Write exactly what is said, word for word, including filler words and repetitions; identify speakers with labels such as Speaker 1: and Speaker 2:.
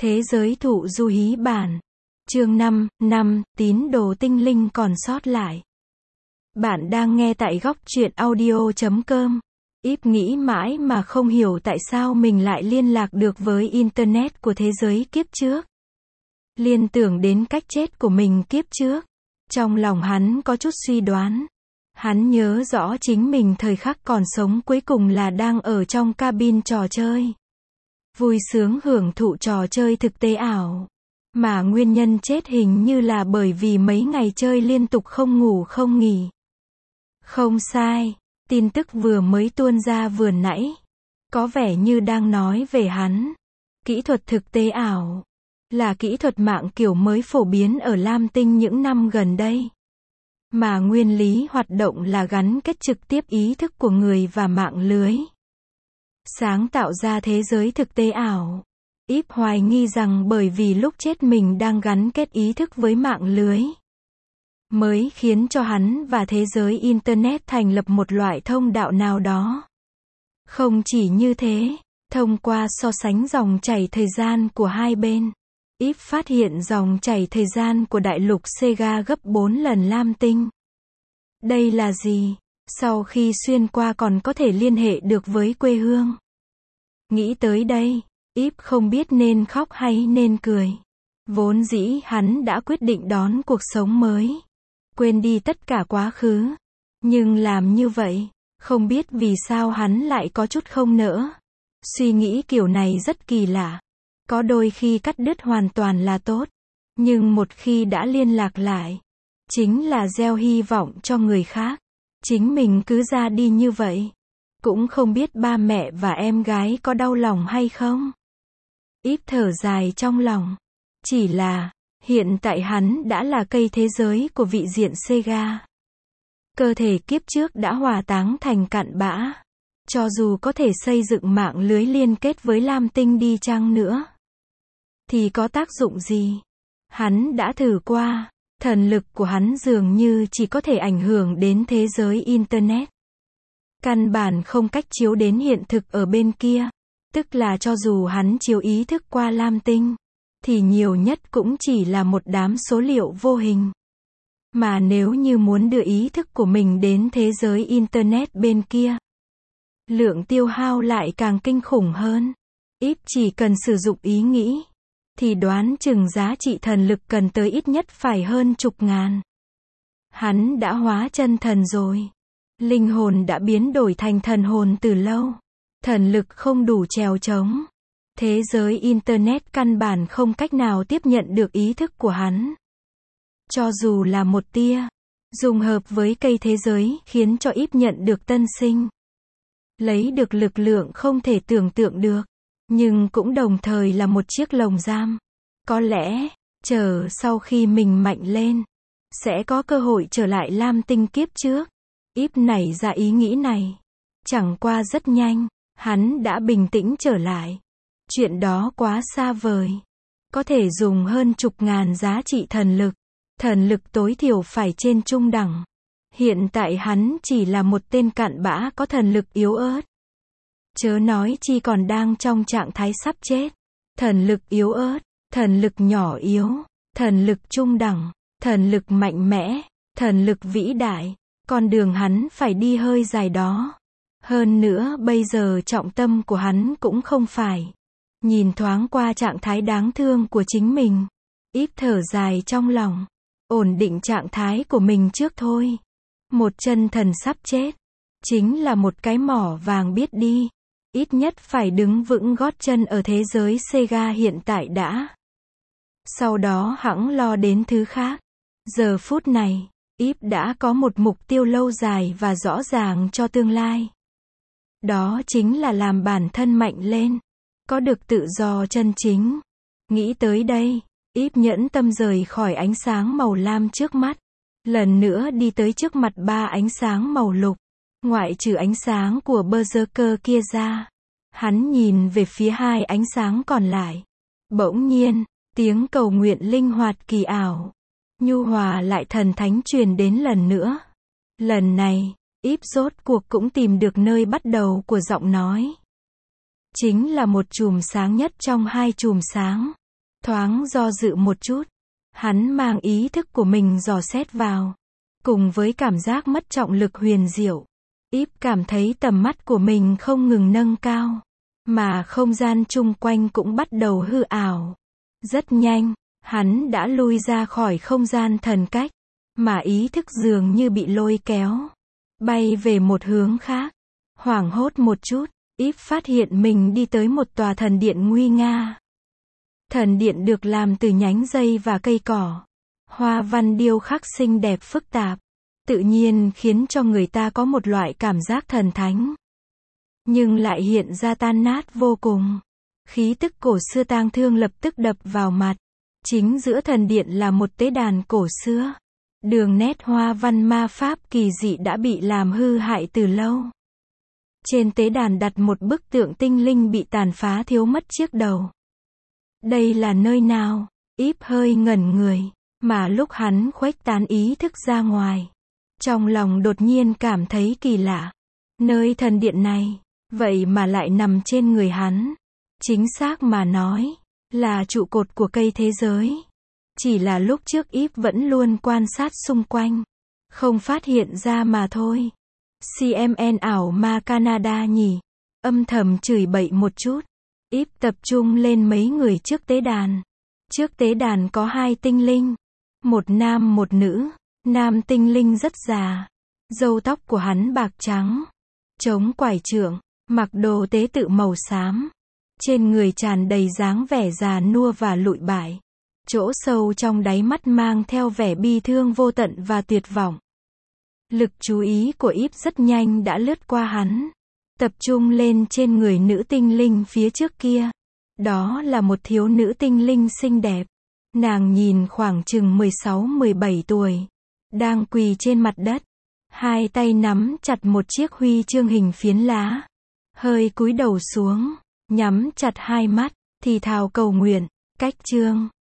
Speaker 1: Thế giới thụ du hí bản. Chương năm, năm, tín đồ tinh linh còn sót lại. Bạn đang nghe tại góc truyện audio chấm com. Íp nghĩ mãi mà không hiểu tại sao mình lại liên lạc được với Internet của thế giới kiếp trước. Liên tưởng đến cách chết của mình kiếp trước. Trong lòng hắn có chút suy đoán. Hắn nhớ rõ chính mình thời khắc còn sống cuối cùng là đang ở trong cabin trò chơi. Vui sướng hưởng thụ trò chơi thực tế ảo. Mà nguyên nhân chết hình như là bởi vì mấy ngày chơi liên tục không ngủ không nghỉ. Không sai, tin tức vừa mới tuôn ra vừa nãy. Có vẻ như đang nói về hắn. Kỹ thuật thực tế ảo. Là kỹ thuật mạng kiểu mới phổ biến ở Lam Tinh những năm gần đây. Mà nguyên lý hoạt động là gắn kết trực tiếp ý thức của người và mạng lưới. Sáng tạo ra thế giới thực tế ảo. Íp hoài nghi rằng bởi vì lúc chết mình đang gắn kết ý thức với mạng lưới. Mới khiến cho hắn và thế giới Internet thành lập một loại thông đạo nào đó. Không chỉ như thế, thông qua so sánh dòng chảy thời gian của hai bên. Íp phát hiện dòng chảy thời gian của đại lục Sega gấp bốn lần Lam Tinh. Đây là gì? Sau khi xuyên qua còn có thể liên hệ được với quê hương. Nghĩ tới đây, Íp không biết nên khóc hay nên cười. Vốn dĩ hắn đã quyết định đón cuộc sống mới. Quên đi tất cả quá khứ. Nhưng làm như vậy, không biết vì sao hắn lại có chút không nỡ. Suy nghĩ kiểu này rất kỳ lạ. Có đôi khi cắt đứt hoàn toàn là tốt. Nhưng một khi đã liên lạc lại, chính là gieo hy vọng cho người khác. Chính mình cứ ra đi như vậy. Cũng không biết ba mẹ và em gái có đau lòng hay không. Íp thở dài trong lòng. Chỉ là, hiện tại hắn đã là cây thế giới của vị diện Sega. Cơ thể kiếp trước đã hòa táng thành cặn bã. Cho dù có thể xây dựng mạng lưới liên kết với Lam Tinh đi chăng nữa. Thì có tác dụng gì? Hắn đã thử qua. Thần lực của hắn dường như chỉ có thể ảnh hưởng đến thế giới Internet. Căn bản không cách chiếu đến hiện thực ở bên kia. Tức là cho dù hắn chiếu ý thức qua Lam Tinh, thì nhiều nhất cũng chỉ là một đám số liệu vô hình. Mà nếu như muốn đưa ý thức của mình đến thế giới Internet bên kia, lượng tiêu hao lại càng kinh khủng hơn. Íp chỉ cần sử dụng ý nghĩ, thì đoán chừng giá trị thần lực cần tới ít nhất phải hơn chục ngàn. Hắn đã hóa chân thần rồi. Linh hồn đã biến đổi thành thần hồn từ lâu. Thần lực không đủ trèo trống. Thế giới Internet căn bản không cách nào tiếp nhận được ý thức của hắn. Cho dù là một tia, dùng hợp với cây thế giới khiến cho Íp nhận được tân sinh. Lấy được lực lượng không thể tưởng tượng được. Nhưng cũng đồng thời là một chiếc lồng giam. Có lẽ, chờ sau khi mình mạnh lên, sẽ có cơ hội trở lại Lam Tinh kiếp trước. Íp nảy ra ý nghĩ này. Chẳng qua rất nhanh, hắn đã bình tĩnh trở lại. Chuyện đó quá xa vời. Có thể dùng hơn chục ngàn giá trị thần lực. Thần lực tối thiểu phải trên trung đẳng. Hiện tại hắn chỉ là một tên cặn bã có thần lực yếu ớt. Chớ nói chi còn đang trong trạng thái sắp chết. Thần lực yếu ớt, thần lực nhỏ yếu, thần lực trung đẳng, thần lực mạnh mẽ, thần lực vĩ đại. Con đường hắn phải đi hơi dài đó. Hơn nữa bây giờ trọng tâm của hắn cũng không phải. Nhìn thoáng qua trạng thái đáng thương của chính mình. Íp thở dài trong lòng. Ổn định trạng thái của mình trước thôi. Một chân thần sắp chết. Chính là một cái mỏ vàng biết đi. Ít nhất phải đứng vững gót chân ở thế giới Sega hiện tại đã. Sau đó hẵng lo đến thứ khác. Giờ phút này, Íp đã có một mục tiêu lâu dài và rõ ràng cho tương lai. Đó chính là làm bản thân mạnh lên. Có được tự do chân chính. Nghĩ tới đây, Íp nhẫn tâm rời khỏi ánh sáng màu lam trước mắt. Lần nữa đi tới trước mặt ba ánh sáng màu lục. Ngoại trừ ánh sáng của Berserker kia ra. Hắn nhìn về phía hai ánh sáng còn lại. Bỗng nhiên, tiếng cầu nguyện linh hoạt kỳ ảo. Nhu hòa lại thần thánh truyền đến lần nữa. Lần này, Íp rốt cuộc cũng tìm được nơi bắt đầu của giọng nói. Chính là một chùm sáng nhất trong hai chùm sáng. Thoáng do dự một chút, hắn mang ý thức của mình dò xét vào. Cùng với cảm giác mất trọng lực huyền diệu, Íp cảm thấy tầm mắt của mình không ngừng nâng cao, mà không gian chung quanh cũng bắt đầu hư ảo. Rất nhanh, hắn đã lui ra khỏi không gian thần cách, mà ý thức dường như bị lôi kéo, bay về một hướng khác. Hoảng hốt một chút, Íp phát hiện mình đi tới một tòa thần điện nguy nga. Thần điện được làm từ nhánh dây và cây cỏ. Hoa văn điêu khắc xinh đẹp phức tạp, tự nhiên khiến cho người ta có một loại cảm giác thần thánh. Nhưng lại hiện ra tan nát vô cùng. Khí tức cổ xưa tang thương lập tức đập vào mặt. Chính giữa thần điện là một tế đàn cổ xưa. Đường nét hoa văn ma pháp kỳ dị đã bị làm hư hại từ lâu. Trên tế đàn đặt một bức tượng tinh linh bị tàn phá thiếu mất chiếc đầu. Đây là nơi nào? Íp hơi ngẩn người, mà lúc hắn khuếch tán ý thức ra ngoài, trong lòng đột nhiên cảm thấy kỳ lạ. Nơi thần điện này, vậy mà lại nằm trên người hắn. Chính xác mà nói, là trụ cột của cây thế giới. Chỉ là lúc trước Íp vẫn luôn quan sát xung quanh, không phát hiện ra mà thôi. xê em en ảo ma Canada nhỉ? Âm thầm chửi bậy một chút. Íp tập trung lên mấy người trước tế đàn. Trước tế đàn có hai tinh linh. Một nam một nữ. Nam tinh linh rất già. Râu tóc của hắn bạc trắng. Chống quải trượng. Mặc đồ tế tự màu xám. Trên người tràn đầy dáng vẻ già nua và lụi bại. Chỗ sâu trong đáy mắt mang theo vẻ bi thương vô tận và tuyệt vọng. Lực chú ý của Íp rất nhanh đã lướt qua hắn. Tập trung lên trên người nữ tinh linh phía trước kia. Đó là một thiếu nữ tinh linh xinh đẹp. Nàng nhìn khoảng chừng mười sáu mười bảy tuổi. Đang quỳ trên mặt đất. Hai tay nắm chặt một chiếc huy chương hình phiến lá. Hơi cúi đầu xuống. Nhắm chặt hai mắt. Thì thào cầu nguyện. Cách chương.